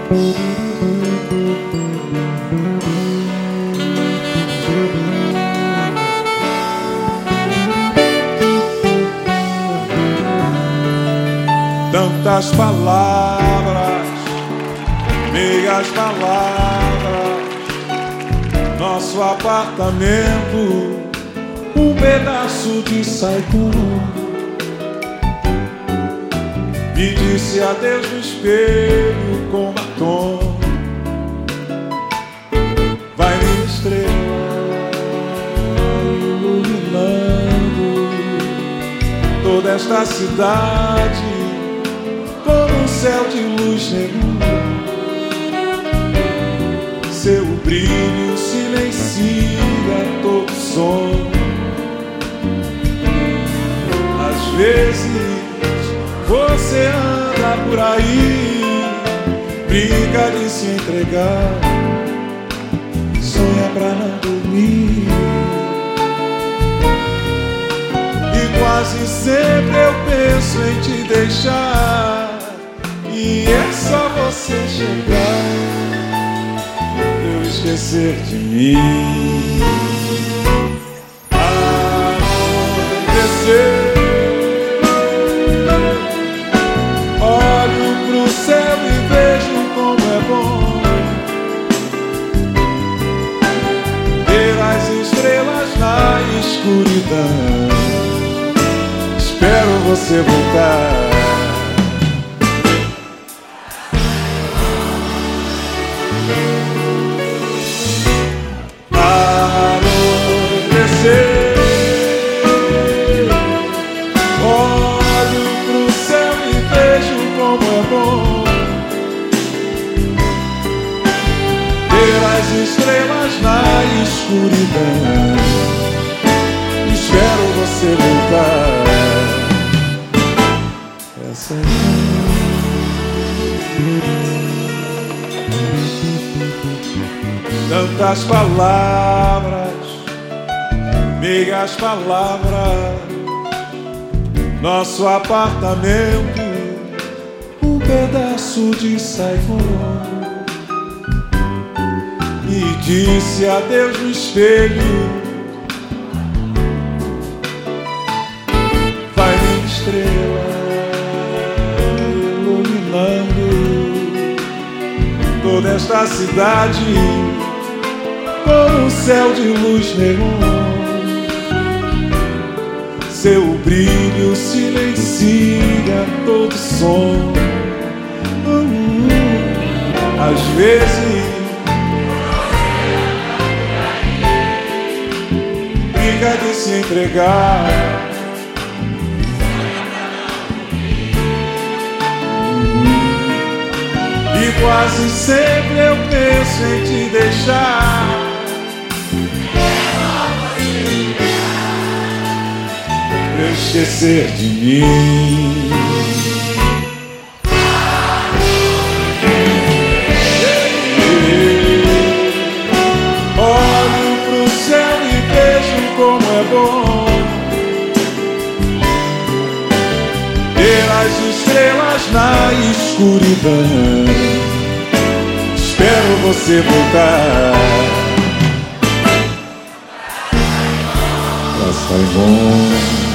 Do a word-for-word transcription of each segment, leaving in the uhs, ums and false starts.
Tantas palavras, meias palavras, nosso apartamento, um pedaço de saicão. Me disse adeus no espelho com batom. Vai minha estrela iluminando toda esta cidade como um céu de luz negra. Seu brilho silencia todo som. Às vezes você anda por aí, brinca de se entregar, sonha pra não dormir. E quase sempre eu penso em te deixar, e é só você chegar, eu esquecer de mim. Anoitecer, olho pro céu e vejo como é bom ver as estrelas na escuridão. Espero você voltar. Estrelas na escuridão, espero você voltar. Essa é tantas palavras, meias palavras, nosso apartamento, um pedaço de saifão. Me disse adeus no espelho, vai minha estrela iluminando toda esta cidade com um céu de luz neon. Seu brilho silencia todo som. Às vezes de se entregar, e quase sempre eu penso em te deixar, pra eu esquecer de mim. Como é bom ver as estrelas na escuridão. Espero você voltar pra Saigon.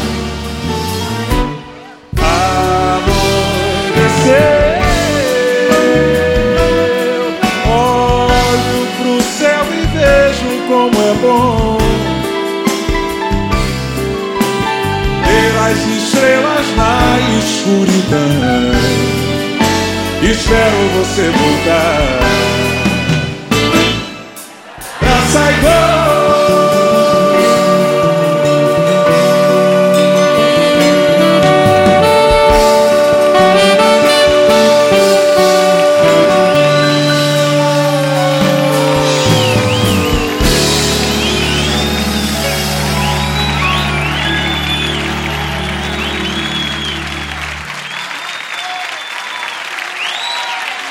Anoitecer, olho pro céu e vejo como é bom as estrelas na escuridão. Espero você voltar pra Saigon.